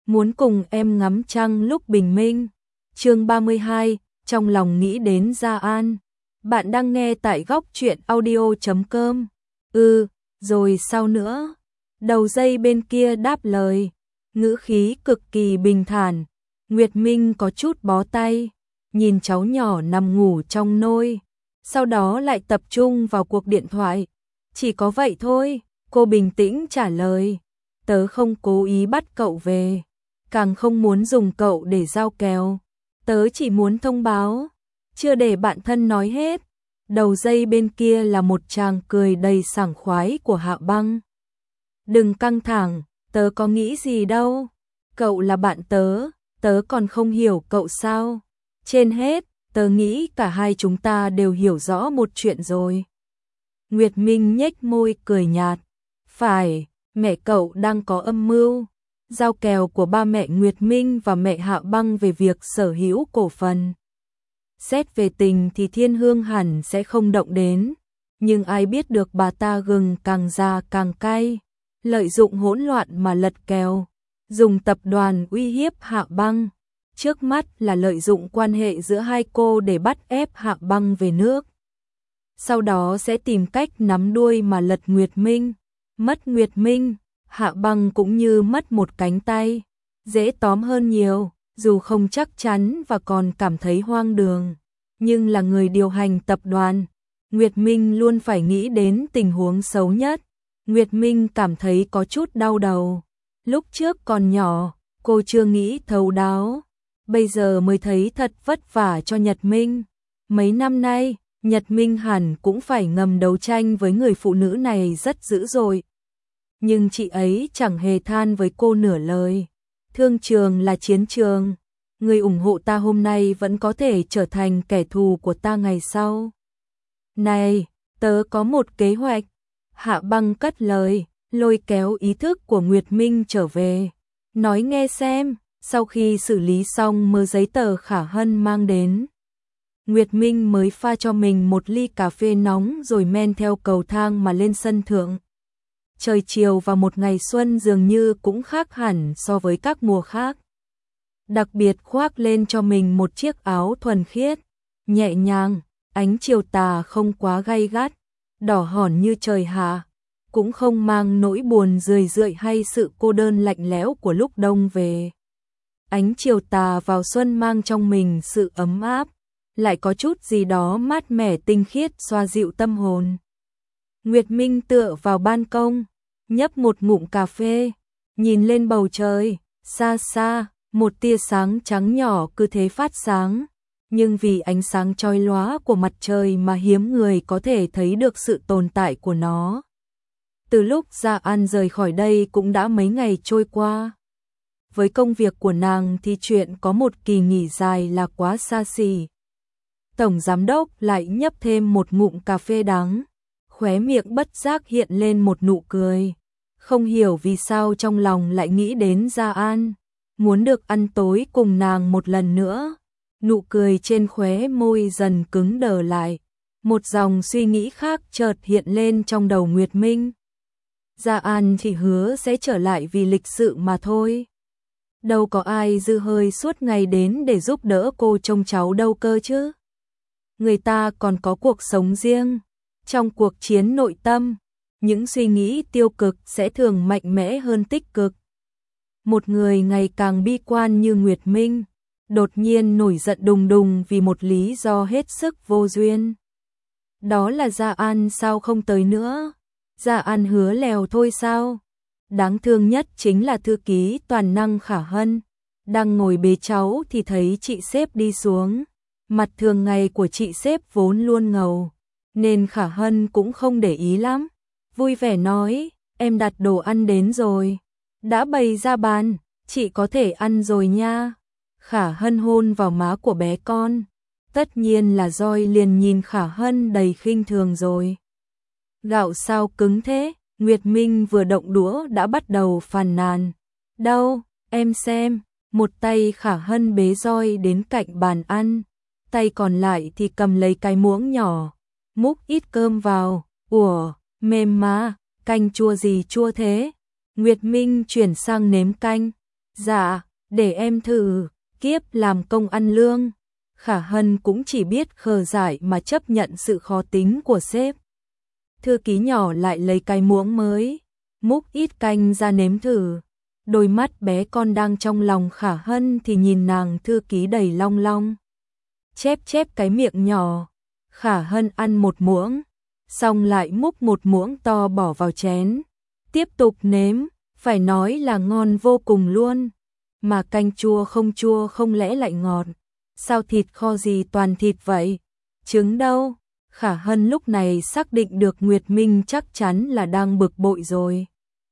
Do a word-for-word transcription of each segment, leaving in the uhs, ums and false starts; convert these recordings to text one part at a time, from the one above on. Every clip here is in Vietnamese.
muốn cùng em ngắm trăng lúc bình minh. Chương ba mươi hai, trong lòng nghĩ đến Gia An. Bạn đang nghe tại góc truyện audio chấm com. Ừ, rồi sao nữa? Đầu dây bên kia đáp lời, ngữ khí cực kỳ bình thản. Nguyệt Minh có chút bó tay, nhìn cháu nhỏ nằm ngủ trong nôi, sau đó lại tập trung vào cuộc điện thoại. Chỉ có vậy thôi, cô bình tĩnh trả lời. Tớ không cố ý bắt cậu về, càng không muốn dùng cậu để giao kèo. Tớ chỉ muốn thông báo, chưa để bạn thân nói hết. Đầu dây bên kia là một tràng cười đầy sảng khoái của Hạ Băng. Đừng căng thẳng, tớ có nghĩ gì đâu. Cậu là bạn tớ, tớ còn không hiểu cậu sao. Trên hết, tớ nghĩ cả hai chúng ta đều hiểu rõ một chuyện rồi. Nguyệt Minh nhếch môi cười nhạt. Phải, mẹ cậu đang có âm mưu. Giao kèo của ba mẹ Nguyệt Minh và mẹ Hạ Băng về việc sở hữu cổ phần. Xét về tình thì Thiên Hương hẳn sẽ không động đến, nhưng ai biết được bà ta gừng càng già càng cay, lợi dụng hỗn loạn mà lật kèo, dùng tập đoàn uy hiếp Hạ Băng. Trước mắt là lợi dụng quan hệ giữa hai cô để bắt ép Hạ Băng về nước. Sau đó sẽ tìm cách nắm đuôi mà lật Nguyệt Minh. Mất Nguyệt Minh, Hạ Băng cũng như mất một cánh tay, dễ tóm hơn nhiều. Dù không chắc chắn và còn cảm thấy hoang đường, nhưng là người điều hành tập đoàn, Nguyệt Minh luôn phải nghĩ đến tình huống xấu nhất. Nguyệt Minh cảm thấy có chút đau đầu. Lúc trước còn nhỏ, cô chưa nghĩ thấu đáo, bây giờ mới thấy thật vất vả cho Nhật Minh. Mấy năm nay, Nhật Minh hẳn cũng phải ngầm đấu tranh với người phụ nữ này rất dữ dội. Nhưng chị ấy chẳng hề than với cô nửa lời. Thương trường là chiến trường, người ủng hộ ta hôm nay vẫn có thể trở thành kẻ thù của ta ngày sau. Này, tớ có một kế hoạch. Hạ Băng cất lời, lôi kéo ý thức của Nguyệt Minh trở về. Nói nghe xem. Sau khi xử lý xong mớ giấy tờ Khả Hân mang đến, Nguyệt Minh mới pha cho mình một ly cà phê nóng rồi men theo cầu thang mà lên sân thượng. Trời chiều và một ngày xuân dường như cũng khác hẳn so với các mùa khác. Đặc biệt khoác lên cho mình một chiếc áo thuần khiết, nhẹ nhàng, ánh chiều tà không quá gay gắt, đỏ hòn như trời hạ, cũng không mang nỗi buồn rười rượi hay sự cô đơn lạnh lẽo của lúc đông về. Ánh chiều tà vào xuân mang trong mình sự ấm áp, lại có chút gì đó mát mẻ tinh khiết xoa dịu tâm hồn. Nguyệt Minh tựa vào ban công, nhấp một ngụm cà phê, nhìn lên bầu trời, xa xa, một tia sáng trắng nhỏ cứ thế phát sáng, nhưng vì ánh sáng chói lóa của mặt trời mà hiếm người có thể thấy được sự tồn tại của nó. Từ lúc Gia An rời khỏi đây cũng đã mấy ngày trôi qua. Với công việc của nàng thì chuyện có một kỳ nghỉ dài là quá xa xỉ. Tổng giám đốc lại nhấp thêm một ngụm cà phê đắng, khóe miệng bất giác hiện lên một nụ cười. Không hiểu vì sao trong lòng lại nghĩ đến Gia An, muốn được ăn tối cùng nàng một lần nữa. Nụ cười trên khóe môi dần cứng đờ lại, một dòng suy nghĩ khác chợt hiện lên trong đầu Nguyệt Minh. Gia An thì hứa sẽ trở lại vì lịch sự mà thôi. Đâu có ai dư hơi suốt ngày đến để giúp đỡ cô trông cháu đâu cơ chứ. Người ta còn có cuộc sống riêng. Trong cuộc chiến nội tâm, những suy nghĩ tiêu cực sẽ thường mạnh mẽ hơn tích cực. Một người ngày càng bi quan như Nguyệt Minh, đột nhiên nổi giận đùng đùng vì một lý do hết sức vô duyên. Đó là Gia An sao không tới nữa? Gia An hứa lèo thôi sao? Đáng thương nhất chính là thư ký toàn năng Khả Hân. Đang ngồi bế cháu thì thấy chị sếp đi xuống. Mặt thường ngày của chị sếp vốn luôn ngầu, nên Khả Hân cũng không để ý lắm. Vui vẻ nói, em đặt đồ ăn đến rồi. Đã bày ra bàn, chị có thể ăn rồi nha. Khả Hân hôn vào má của bé con. Tất nhiên là Roi liền nhìn Khả Hân đầy khinh thường rồi. Gạo sao cứng thế? Nguyệt Minh vừa động đũa đã bắt đầu phàn nàn. Đâu, em xem. Một tay Khả Hân bế Roi đến cạnh bàn ăn, tay còn lại thì cầm lấy cái muỗng nhỏ, múc ít cơm vào. Ủa, mềm mà, canh chua gì chua thế? Nguyệt Minh chuyển sang nếm canh. Dạ, để em thử, kiếp làm công ăn lương. Khả Hân cũng chỉ biết khờ dại mà chấp nhận sự khó tính của sếp. Thư ký nhỏ lại lấy cái muỗng mới, múc ít canh ra nếm thử. Đôi mắt bé con đang trong lòng Khả Hân thì nhìn nàng thư ký đầy long long. Chép chép cái miệng nhỏ, Khả Hân ăn một muỗng, xong lại múc một muỗng to bỏ vào chén. Tiếp tục nếm, phải nói là ngon vô cùng luôn. Mà canh chua không chua không lẽ lại ngọt. Sao thịt kho gì toàn thịt vậy? Trứng đâu? Khả Hân lúc này xác định được Nguyệt Minh chắc chắn là đang bực bội rồi.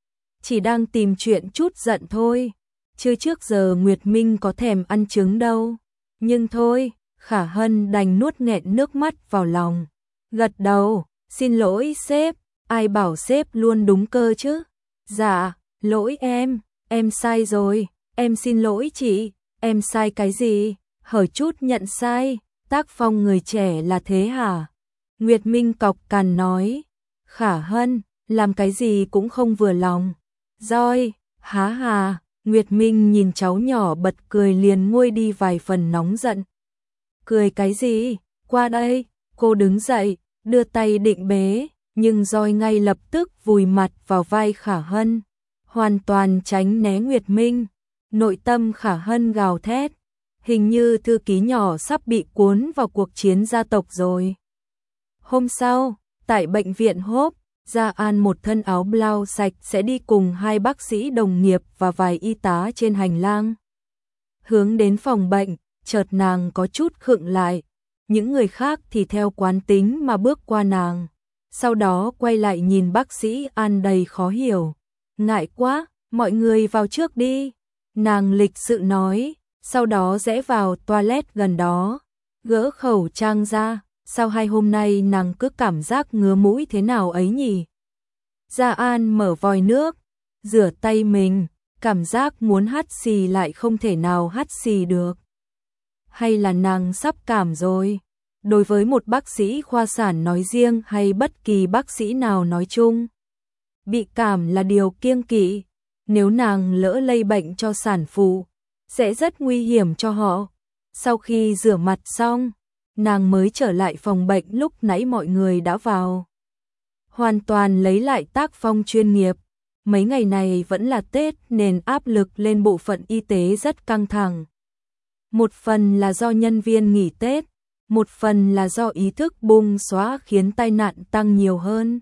Chỉ đang tìm chuyện chút giận thôi. Chứ trước giờ Nguyệt Minh có thèm ăn trứng đâu. Nhưng thôi, Khả Hân đành nuốt nghẹn nước mắt vào lòng. Gật đầu, xin lỗi sếp, ai bảo sếp luôn đúng cơ chứ? Dạ, lỗi em, em sai rồi, em xin lỗi chị, em sai cái gì? Hở chút nhận sai, tác phong người trẻ là thế hả? Nguyệt Minh cọc cằn nói. Khả Hân, làm cái gì cũng không vừa lòng. Roi, há hà, Nguyệt Minh nhìn cháu nhỏ bật cười liền nguôi đi vài phần nóng giận. Cười cái gì? Qua đây, cô đứng dậy, đưa tay định bế, nhưng Roi ngay lập tức vùi mặt vào vai Khả Hân, hoàn toàn tránh né Nguyệt Minh. Nội tâm Khả Hân gào thét, hình như thư ký nhỏ sắp bị cuốn vào cuộc chiến gia tộc rồi. Hôm sau, tại bệnh viện Hốp, Gia An một thân áo blau sạch sẽ đi cùng hai bác sĩ đồng nghiệp và vài y tá trên hành lang. Hướng đến phòng bệnh, chợt nàng có chút khựng lại, những người khác thì theo quán tính mà bước qua nàng. Sau đó quay lại nhìn bác sĩ An đầy khó hiểu. Ngại quá, mọi người vào trước đi. Nàng lịch sự nói, sau đó rẽ vào toilet gần đó, gỡ khẩu trang ra. Sao hai hôm nay nàng cứ cảm giác ngứa mũi thế nào ấy nhỉ? Gia An mở vòi nước, rửa tay mình, cảm giác muốn hắt xì lại không thể nào hắt xì được. Hay là nàng sắp cảm rồi? Đối với một bác sĩ khoa sản nói riêng hay bất kỳ bác sĩ nào nói chung, bị cảm là điều kiêng kỵ. Nếu nàng lỡ lây bệnh cho sản phụ, sẽ rất nguy hiểm cho họ. Sau khi rửa mặt xong, nàng mới trở lại phòng bệnh lúc nãy mọi người đã vào. Hoàn toàn lấy lại tác phong chuyên nghiệp. Mấy ngày này vẫn là Tết nên áp lực lên bộ phận y tế rất căng thẳng. Một phần là do nhân viên nghỉ Tết, một phần là do ý thức bung xóa khiến tai nạn tăng nhiều hơn.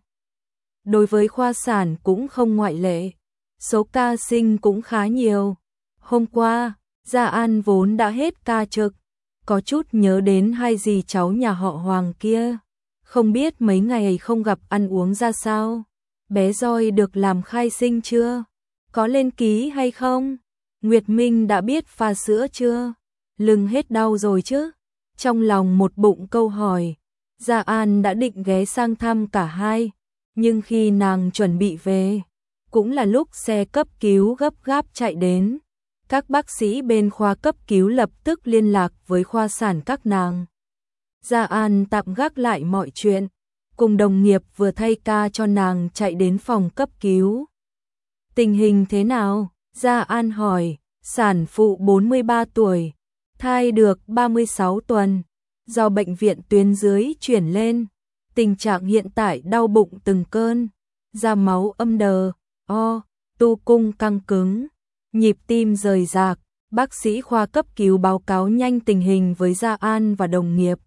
Đối với khoa sản cũng không ngoại lệ, số ca sinh cũng khá nhiều. Hôm qua, Gia An vốn đã hết ca trực, có chút nhớ đến hai dì cháu nhà họ Hoàng kia, không biết mấy ngày không gặp ăn uống ra sao. Bé Roi được làm khai sinh chưa? Có lên ký hay không? Nguyệt Minh đã biết pha sữa chưa? Lưng hết đau rồi chứ? Trong lòng một bụng câu hỏi, Gia An đã định ghé sang thăm cả hai, nhưng khi nàng chuẩn bị về, cũng là lúc xe cấp cứu gấp gáp chạy đến. Các bác sĩ bên khoa cấp cứu lập tức liên lạc với khoa sản các nàng. Gia An tạm gác lại mọi chuyện, cùng đồng nghiệp vừa thay ca cho nàng chạy đến phòng cấp cứu. Tình hình thế nào? Gia An hỏi. Sản phụ bốn mươi ba tuổi, thai được ba mươi sáu tuần, do bệnh viện tuyến dưới chuyển lên. Tình trạng hiện tại đau bụng từng cơn, ra máu âm đờ, o, tu cung căng cứng, nhịp tim rời rạc. Bác sĩ khoa cấp cứu báo cáo nhanh tình hình với Gia An và đồng nghiệp.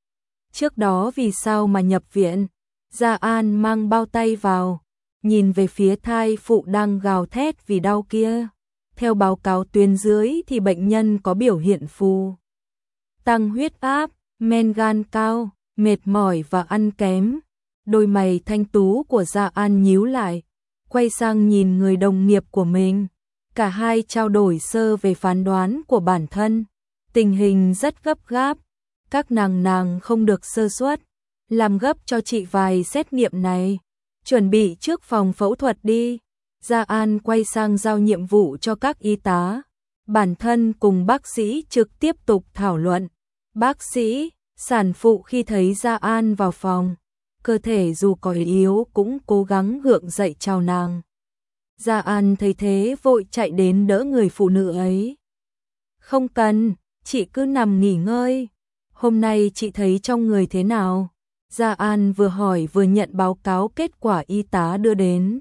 Trước đó vì sao mà nhập viện? Gia An mang bao tay vào, nhìn về phía thai phụ đang gào thét vì đau kia. Theo báo cáo tuyến dưới thì bệnh nhân có biểu hiện phù tăng huyết áp, men gan cao, mệt mỏi và ăn kém. Đôi mày thanh tú của Gia An nhíu lại, quay sang nhìn người đồng nghiệp của mình. Cả hai trao đổi sơ về phán đoán của bản thân. Tình hình rất gấp gáp, các nàng nàng không được sơ suất, làm gấp cho chị vài xét nghiệm này, chuẩn bị trước phòng phẫu thuật đi. Gia An quay sang giao nhiệm vụ cho các y tá, bản thân cùng bác sĩ trực tiếp tục thảo luận. Bác sĩ, sản phụ khi thấy Gia An vào phòng, cơ thể dù có yếu cũng cố gắng gượng dậy chào nàng. Gia An thấy thế vội chạy đến đỡ người phụ nữ ấy. Không cần, chị cứ nằm nghỉ ngơi. Hôm nay chị thấy trong người thế nào? Gia An vừa hỏi vừa nhận báo cáo kết quả y tá đưa đến.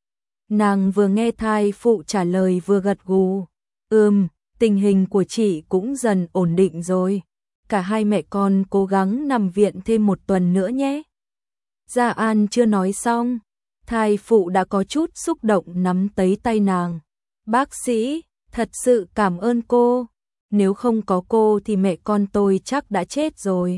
Nàng vừa nghe thai phụ trả lời vừa gật gù. Ừm, tình hình của chị cũng dần ổn định rồi. Cả hai mẹ con cố gắng nằm viện thêm một tuần nữa nhé. Gia An chưa nói xong, thai phụ đã có chút xúc động nắm lấy tay nàng. Bác sĩ, thật sự cảm ơn cô. Nếu không có cô thì mẹ con tôi chắc đã chết rồi.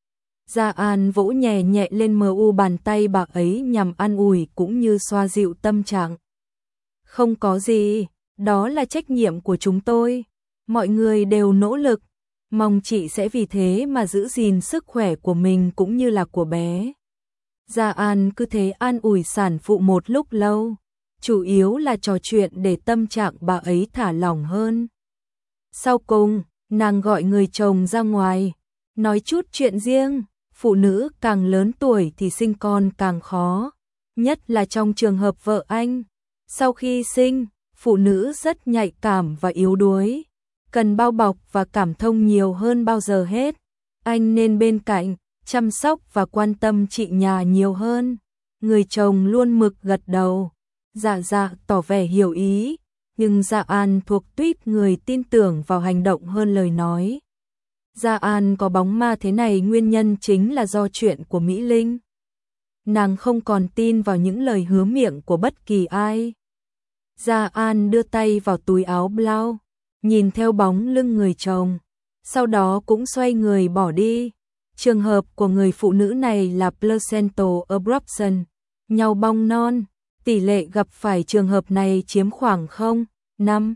Gia An vỗ nhẹ nhẹ lên mờ u bàn tay bà ấy nhằm an ủi cũng như xoa dịu tâm trạng. Không có gì, đó là trách nhiệm của chúng tôi. Mọi người đều nỗ lực, mong chị sẽ vì thế mà giữ gìn sức khỏe của mình cũng như là của bé. Gia An cứ thế an ủi sản phụ một lúc lâu, chủ yếu là trò chuyện để tâm trạng bà ấy thả lỏng hơn. Sau cùng, nàng gọi người chồng ra ngoài, nói chút chuyện riêng. Phụ nữ càng lớn tuổi thì sinh con càng khó, nhất là trong trường hợp vợ anh. Sau khi sinh, phụ nữ rất nhạy cảm và yếu đuối, cần bao bọc và cảm thông nhiều hơn bao giờ hết. Anh nên bên cạnh, chăm sóc và quan tâm chị nhà nhiều hơn. Người chồng luôn mực gật đầu, dạ dạ tỏ vẻ hiểu ý, nhưng Gia An thuộc tuýp người tin tưởng vào hành động hơn lời nói. Gia An có bóng ma thế này nguyên nhân chính là do chuyện của Mỹ Linh. Nàng không còn tin vào những lời hứa miệng của bất kỳ ai. Gia An đưa tay vào túi áo blau, nhìn theo bóng lưng người chồng, sau đó cũng xoay người bỏ đi. Trường hợp của người phụ nữ này là placental abruption, nhau bong non, tỷ lệ gặp phải trường hợp này chiếm khoảng không phẩy năm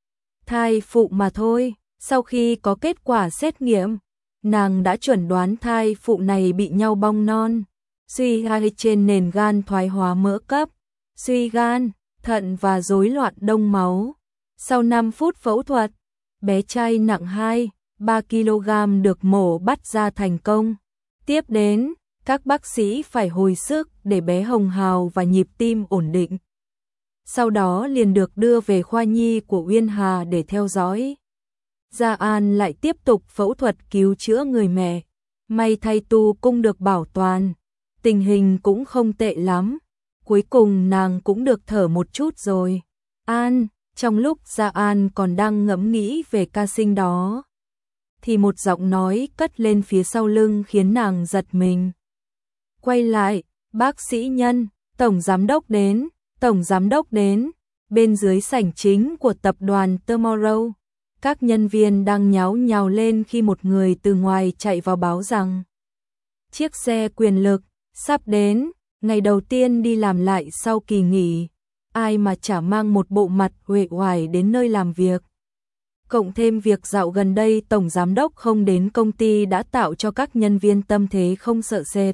thai phụ mà thôi. Sau khi có kết quả xét nghiệm, nàng đã chuẩn đoán thai phụ này bị nhau bong non, suy gan trên nền gan thoái hóa mỡ cấp, suy gan, thận và rối loạn đông máu. Sau năm phút phẫu thuật, bé trai nặng hai phẩy ba ki lô gam được mổ bắt ra thành công. Tiếp đến, các bác sĩ phải hồi sức để bé hồng hào và nhịp tim ổn định. Sau đó liền được đưa về khoa nhi của Uyên Hà để theo dõi. Gia An lại tiếp tục phẫu thuật cứu chữa người mẹ. May thay tu cung được bảo toàn, tình hình cũng không tệ lắm. Cuối cùng nàng cũng được thở một chút rồi. An, trong lúc Gia An còn đang ngẫm nghĩ về ca sinh đó, thì một giọng nói cất lên phía sau lưng khiến nàng giật mình. Quay lại, bác sĩ Nhân, tổng giám đốc đến, tổng giám đốc đến. Bên dưới sảnh chính của tập đoàn Tomorrow, các nhân viên đang nháo nhào lên khi một người từ ngoài chạy vào báo rằng chiếc xe quyền lực sắp đến, ngày đầu tiên đi làm lại sau kỳ nghỉ, ai mà chả mang một bộ mặt uể oải đến nơi làm việc. Cộng thêm việc dạo gần đây tổng giám đốc không đến công ty đã tạo cho các nhân viên tâm thế không sợ sệt.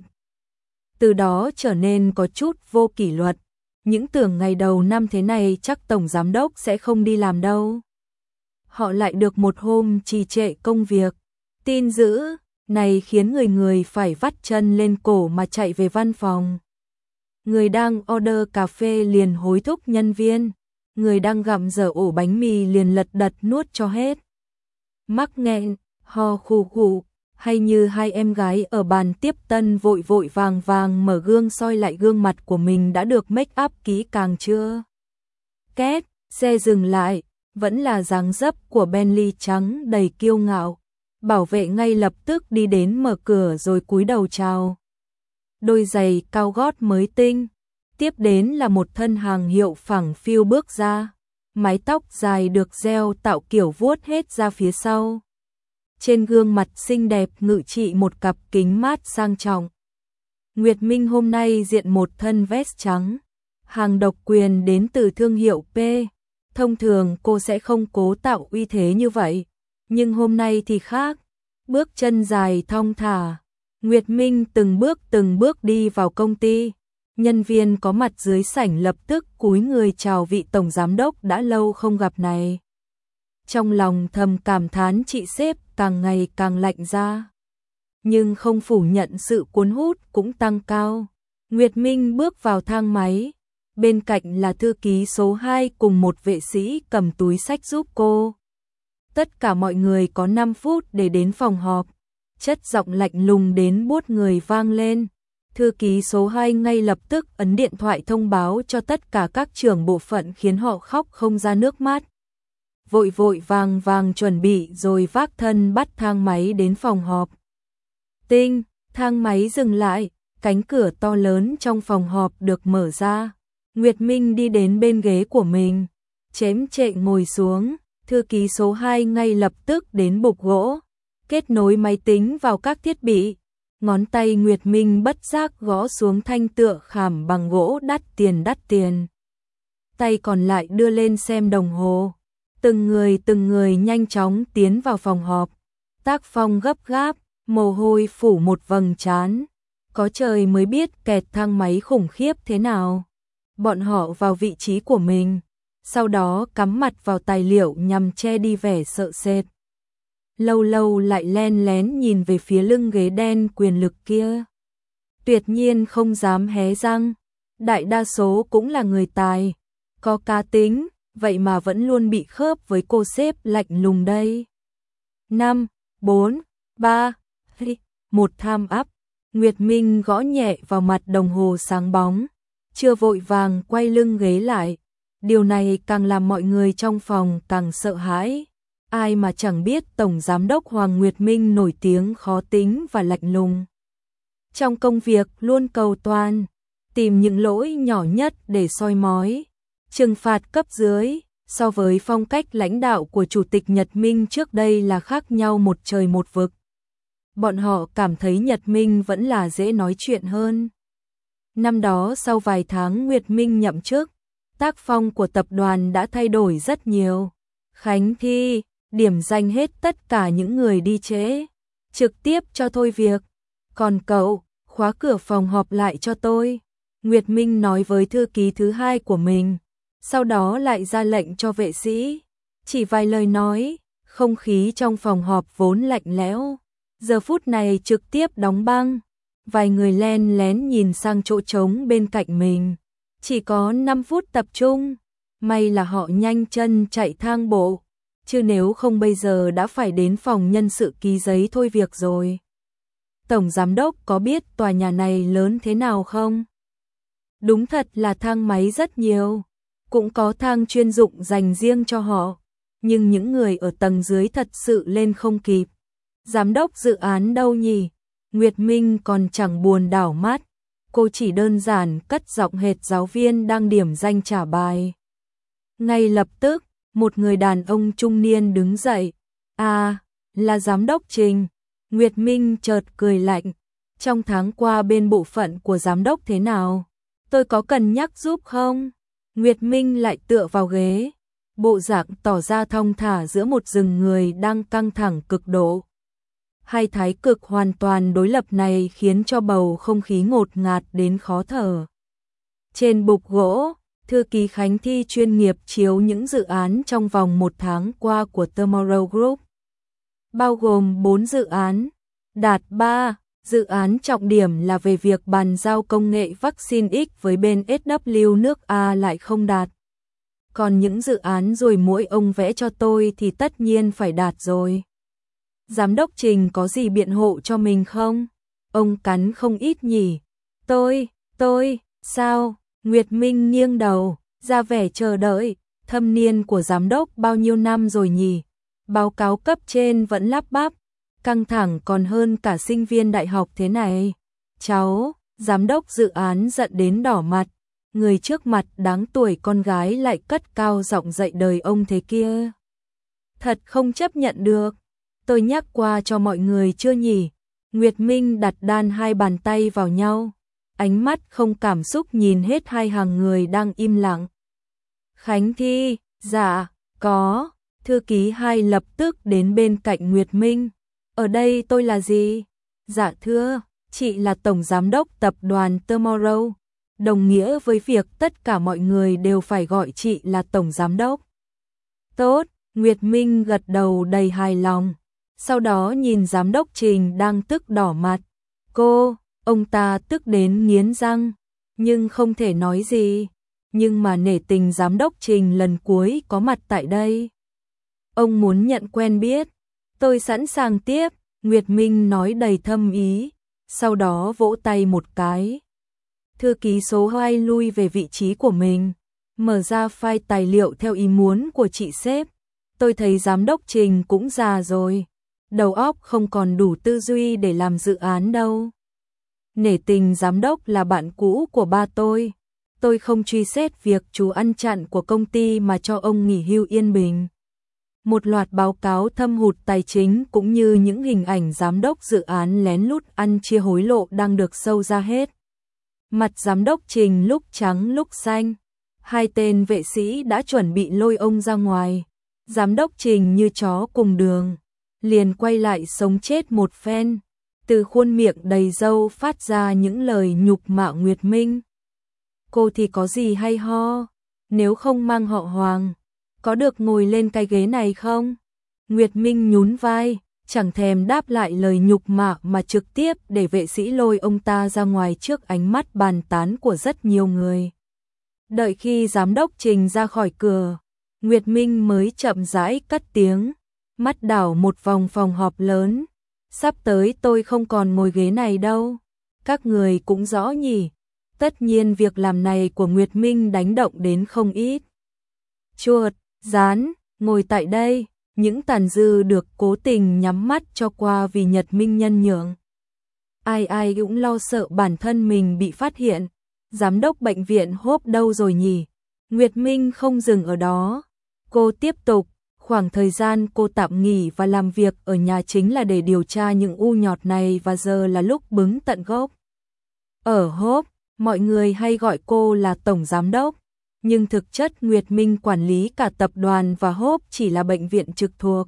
Từ đó trở nên có chút vô kỷ luật, những tưởng ngày đầu năm thế này chắc tổng giám đốc sẽ không đi làm đâu. Họ lại được một hôm trì trệ công việc. Tin dữ này khiến người người phải vắt chân lên cổ mà chạy về văn phòng. Người đang order cà phê liền hối thúc nhân viên, người đang gặm dở ổ bánh mì liền lật đật nuốt cho hết. Mắc nghẹn, ho khù khù, hay như hai em gái ở bàn tiếp tân vội vội vàng vàng mở gương soi lại gương mặt của mình đã được make up kỹ càng chưa. Két, xe dừng lại, vẫn là dáng dấp của Bentley trắng đầy kiêu ngạo. Bảo vệ ngay lập tức đi đến mở cửa rồi cúi đầu chào. Đôi giày cao gót mới tinh, tiếp đến là một thân hàng hiệu phẳng phiu bước ra, mái tóc dài được gel tạo kiểu vuốt hết ra phía sau. Trên gương mặt xinh đẹp ngự trị một cặp kính mát sang trọng. Nguyệt Minh hôm nay diện một thân vest trắng, hàng độc quyền đến từ thương hiệu P. Thông thường cô sẽ không cố tạo uy thế như vậy, nhưng hôm nay thì khác. Bước chân dài thong thả, Nguyệt Minh từng bước từng bước đi vào công ty. Nhân viên có mặt dưới sảnh lập tức cúi người chào vị tổng giám đốc đã lâu không gặp này. Trong lòng thầm cảm thán chị sếp càng ngày càng lạnh ra, nhưng không phủ nhận sự cuốn hút cũng tăng cao. Nguyệt Minh bước vào thang máy, bên cạnh là thư ký số hai cùng một vệ sĩ cầm túi sách giúp cô. Tất cả mọi người có năm phút để đến phòng họp. Chất giọng lạnh lùng đến buốt người vang lên. Thư ký số hai ngay lập tức ấn điện thoại thông báo cho tất cả các trưởng bộ phận khiến họ khóc không ra nước mắt. Vội vội vàng vàng chuẩn bị rồi vác thân bắt thang máy đến phòng họp. Tinh, thang máy dừng lại, cánh cửa to lớn trong phòng họp được mở ra. Nguyệt Minh đi đến bên ghế của mình, chém trệ ngồi xuống, thư ký số hai ngay lập tức đến bục gỗ, kết nối máy tính vào các thiết bị. Ngón tay Nguyệt Minh bất giác gõ xuống thanh tựa khảm bằng gỗ đắt tiền đắt tiền. Tay còn lại đưa lên xem đồng hồ. Từng người từng người nhanh chóng tiến vào phòng họp. Tác phong gấp gáp, mồ hôi phủ một vầng trán. Có trời mới biết kẹt thang máy khủng khiếp thế nào. Bọn họ vào vị trí của mình, sau đó cắm mặt vào tài liệu nhằm che đi vẻ sợ sệt. Lâu lâu lại len lén nhìn về phía lưng ghế đen quyền lực kia. Tuyệt nhiên không dám hé răng. Đại đa số cũng là người tài, có cá tính, vậy mà vẫn luôn bị khớp với cô sếp lạnh lùng đây. năm, bốn, ba, một tham áp. Nguyệt Minh gõ nhẹ vào mặt đồng hồ sáng bóng, chưa vội vàng quay lưng ghế lại. Điều này càng làm mọi người trong phòng càng sợ hãi. Ai mà chẳng biết Tổng Giám đốc Hoàng Nguyệt Minh nổi tiếng khó tính và lạnh lùng. Trong công việc luôn cầu toàn, tìm những lỗi nhỏ nhất để soi mói, trừng phạt cấp dưới. So với phong cách lãnh đạo của Chủ tịch Nhật Minh trước đây là khác nhau một trời một vực. Bọn họ cảm thấy Nhật Minh vẫn là dễ nói chuyện hơn. Năm đó sau vài tháng Nguyệt Minh nhậm chức, tác phong của tập đoàn đã thay đổi rất nhiều. Khánh Thi điểm danh hết tất cả những người đi trễ, trực tiếp cho thôi việc. Còn cậu, khóa cửa phòng họp lại cho tôi. Nguyệt Minh nói với thư ký thứ hai của mình, sau đó lại ra lệnh cho vệ sĩ. Chỉ vài lời nói, không khí trong phòng họp vốn lạnh lẽo, giờ phút này trực tiếp đóng băng. Vài người len lén nhìn sang chỗ trống bên cạnh mình. Chỉ có năm phút tập trung, may là họ nhanh chân chạy thang bộ, chứ nếu không bây giờ đã phải đến phòng nhân sự ký giấy thôi việc rồi. Tổng Giám đốc có biết tòa nhà này lớn thế nào không? Đúng thật là thang máy rất nhiều, cũng có thang chuyên dụng dành riêng cho họ, nhưng những người ở tầng dưới thật sự lên không kịp. Giám đốc dự án đâu nhỉ? Nguyệt Minh còn chẳng buồn đảo mắt, cô chỉ đơn giản cất giọng hệt giáo viên đang điểm danh trả bài. Ngay lập tức, một người đàn ông trung niên đứng dậy. À, là Giám đốc Trình. Nguyệt Minh chợt cười lạnh. Trong tháng qua bên bộ phận của Giám đốc thế nào? Tôi có cần nhắc giúp không? Nguyệt Minh lại tựa vào ghế, bộ dạng tỏ ra thong thả giữa một rừng người đang căng thẳng cực độ. Hai thái cực hoàn toàn đối lập này khiến cho bầu không khí ngột ngạt đến khó thở. Trên bục gỗ, thư ký Khánh Thi chuyên nghiệp chiếu những dự án trong vòng một tháng qua của Tomorrow Group. Bao gồm bốn dự án, đạt ba, dự án trọng điểm là về việc bàn giao công nghệ vaccine X với bên ét vê nước A lại không đạt. Còn những dự án rồi mỗi ông vẽ cho tôi thì tất nhiên phải đạt rồi. Giám đốc Trình có gì biện hộ cho mình không? Ông cắn không ít nhỉ? Tôi, tôi, sao? Nguyệt Minh nghiêng đầu, ra vẻ chờ đợi. Thâm niên của giám đốc bao nhiêu năm rồi nhỉ? Báo cáo cấp trên vẫn lắp bắp, căng thẳng còn hơn cả sinh viên đại học thế này. Cháu, giám đốc dự án giận đến đỏ mặt. Người trước mặt đáng tuổi con gái lại cất cao giọng dạy đời ông thế kia. Thật không chấp nhận được. Tôi nhắc qua cho mọi người chưa nhỉ? Nguyệt Minh đặt đan hai bàn tay vào nhau, ánh mắt không cảm xúc nhìn hết hai hàng người đang im lặng. Khánh Thi, dạ, có. Thư ký hai lập tức đến bên cạnh Nguyệt Minh. Ở đây tôi là gì? Dạ thưa, chị là Tổng Giám đốc tập đoàn Tomorrow. Đồng nghĩa với việc tất cả mọi người đều phải gọi chị là Tổng Giám đốc. Tốt, Nguyệt Minh gật đầu đầy hài lòng. Sau đó nhìn Giám đốc Trình đang tức đỏ mặt. Cô, ông ta tức đến nghiến răng, nhưng không thể nói gì. nhưng mà nể tình giám đốc Trình lần cuối có mặt tại đây. Ông muốn nhận quen biết, tôi sẵn sàng tiếp, Nguyệt Minh nói đầy thâm ý, sau đó vỗ tay một cái. Thư ký số hai lui về vị trí của mình, mở ra file tài liệu theo ý muốn của chị sếp. Tôi thấy giám đốc Trình cũng già rồi, đầu óc không còn đủ tư duy để làm dự án đâu. Nể tình giám đốc là bạn cũ của ba tôi, tôi không truy xét việc chú ăn chặn của công ty mà cho ông nghỉ hưu yên bình. Một loạt báo cáo thâm hụt tài chính cũng như những hình ảnh giám đốc dự án lén lút ăn chia hối lộ đang được sâu ra hết. Mặt giám đốc Trình lúc trắng lúc xanh, hai tên vệ sĩ đã chuẩn bị lôi ông ra ngoài. Giám đốc Trình như chó cùng đường, liền quay lại sống chết một phen, từ khuôn miệng đầy râu phát ra những lời nhục mạ Nguyệt Minh. Cô thì có gì hay ho, nếu không mang họ Hoàng, có được ngồi lên cái ghế này không? Nguyệt Minh nhún vai, chẳng thèm đáp lại lời nhục mạ mà trực tiếp để vệ sĩ lôi ông ta ra ngoài trước ánh mắt bàn tán của rất nhiều người. Đợi khi giám đốc Trình ra khỏi cửa, Nguyệt Minh mới chậm rãi cất tiếng, mắt đảo một vòng phòng họp lớn. Sắp tới tôi không còn ngồi ghế này đâu, các người cũng rõ nhỉ. Tất nhiên việc làm này của Nguyệt Minh đánh động đến không ít. Chuột, rán, ngồi tại đây, những tàn dư được cố tình nhắm mắt cho qua vì Nhật Minh nhân nhượng. Ai ai cũng lo sợ bản thân mình bị phát hiện. Giám đốc bệnh viện Hope đâu rồi nhỉ? Nguyệt Minh không dừng ở đó. Cô tiếp tục, khoảng thời gian cô tạm nghỉ và làm việc ở nhà chính là để điều tra những u nhọt này và giờ là lúc bứng tận gốc. Ở Hope, mọi người hay gọi cô là Tổng Giám đốc, nhưng thực chất Nguyệt Minh quản lý cả tập đoàn và Hope chỉ là bệnh viện trực thuộc.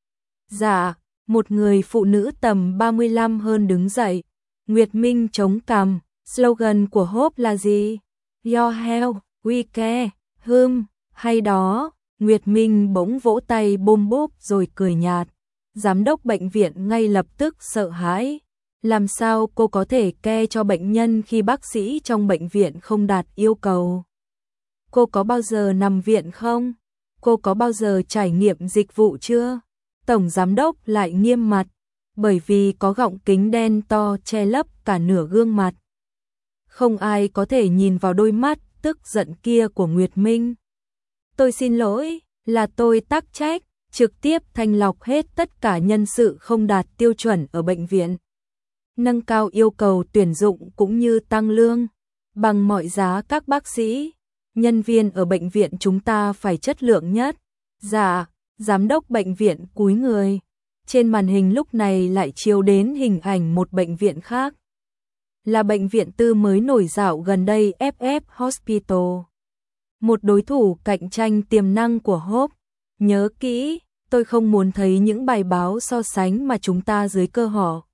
Dạ, một người phụ nữ tầm ba mươi lăm hơn đứng dậy. Nguyệt Minh chống cằm, slogan của Hope là gì? Your health, we care, hum, hay đó. Nguyệt Minh bỗng vỗ tay bôm bốp rồi cười nhạt. Giám đốc bệnh viện ngay lập tức sợ hãi. Làm sao cô có thể care cho bệnh nhân khi bác sĩ trong bệnh viện không đạt yêu cầu? Cô có bao giờ nằm viện không? Cô có bao giờ trải nghiệm dịch vụ chưa? Tổng giám đốc lại nghiêm mặt, bởi vì có gọng kính đen to che lấp cả nửa gương mặt. Không ai có thể nhìn vào đôi mắt tức giận kia của Nguyệt Minh. Tôi xin lỗi, là tôi tắc trách, trực tiếp thanh lọc hết tất cả nhân sự không đạt tiêu chuẩn ở bệnh viện. Nâng cao yêu cầu tuyển dụng cũng như tăng lương, bằng mọi giá các bác sĩ, nhân viên ở bệnh viện chúng ta phải chất lượng nhất. Dạ, giám đốc bệnh viện cúi người. Trên màn hình lúc này lại chiếu đến hình ảnh một bệnh viện khác. Là bệnh viện tư mới nổi dạo gần đây ép ép Hospital. Một đối thủ cạnh tranh tiềm năng của Hope. Nhớ kỹ, tôi không muốn thấy những bài báo so sánh mà chúng ta dưới cơ họ.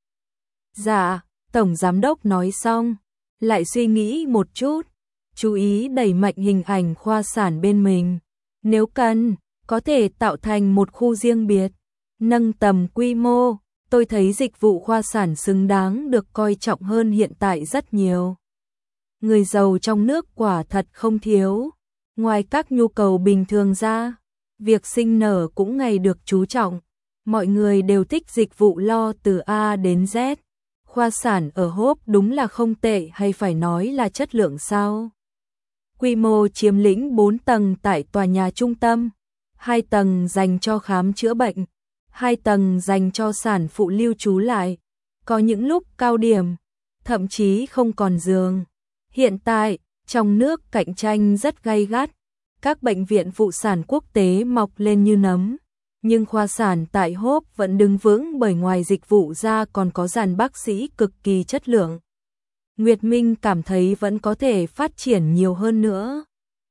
Dạ, Tổng Giám đốc nói xong, lại suy nghĩ một chút, chú ý đẩy mạnh hình ảnh khoa sản bên mình. Nếu cần, có thể tạo thành một khu riêng biệt, nâng tầm quy mô, tôi thấy dịch vụ khoa sản xứng đáng được coi trọng hơn hiện tại rất nhiều. Người giàu trong nước quả thật không thiếu, ngoài các nhu cầu bình thường ra, việc sinh nở cũng ngày được chú trọng, mọi người đều thích dịch vụ lo từ A đến Z. Khoa sản ở Hope đúng là không tệ hay phải nói là chất lượng sao? Quy mô chiếm lĩnh bốn tầng tại tòa nhà trung tâm, hai tầng dành cho khám chữa bệnh, hai tầng dành cho sản phụ lưu trú lại. Có những lúc cao điểm, thậm chí không còn giường. Hiện tại, trong nước cạnh tranh rất gay gắt, các bệnh viện phụ sản quốc tế mọc lên như nấm. Nhưng khoa sản tại Hope vẫn đứng vững bởi ngoài dịch vụ ra còn có dàn bác sĩ cực kỳ chất lượng. Nguyệt Minh cảm thấy vẫn có thể phát triển nhiều hơn nữa.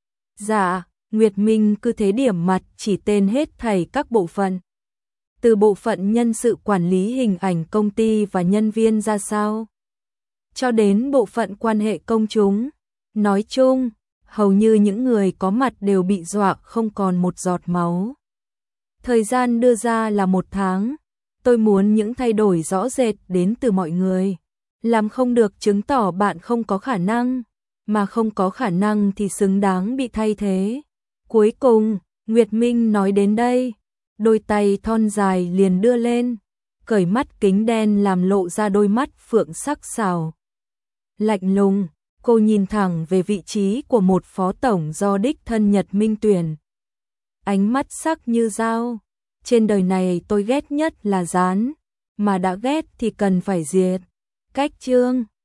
Dạ, Nguyệt Minh cứ thế điểm mặt chỉ tên hết thảy các bộ phận. Từ bộ phận nhân sự quản lý hình ảnh công ty và nhân viên ra sao, cho đến bộ phận quan hệ công chúng. Nói chung, hầu như những người có mặt đều bị dọa không còn một giọt máu. Thời gian đưa ra là một tháng. Tôi muốn những thay đổi rõ rệt đến từ mọi người. Làm không được chứng tỏ bạn không có khả năng. mà không có khả năng thì xứng đáng bị thay thế. Cuối cùng, Nguyệt Minh nói đến đây, đôi tay thon dài liền đưa lên, cởi mắt kính đen làm lộ ra đôi mắt phượng sắc sảo. Lạnh lùng, cô nhìn thẳng về vị trí của một phó tổng do đích thân Nhật Minh tuyển. Ánh mắt sắc như dao, trên đời này tôi ghét nhất là gián, mà đã ghét thì cần phải diệt. Cách chương